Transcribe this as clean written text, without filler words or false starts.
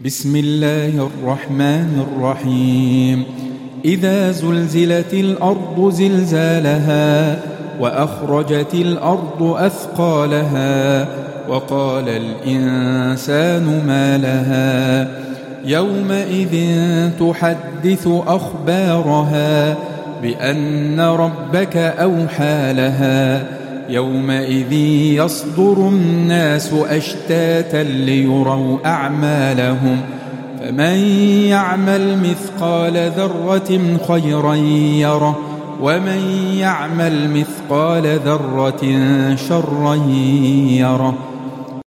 بسم الله الرحمن الرحيم. إذا زلزلت الأرض زلزالها وأخرجت الأرض أثقالها وقال الإنسان ما لها يومئذ تحدث أخبارها بأن ربك أوحى لها يومئذ يصدر الناس أشتاتا ليروا أعمالهم فمن يعمل مثقال ذرة خيرا يره ومن يعمل مثقال ذرة شرا يره.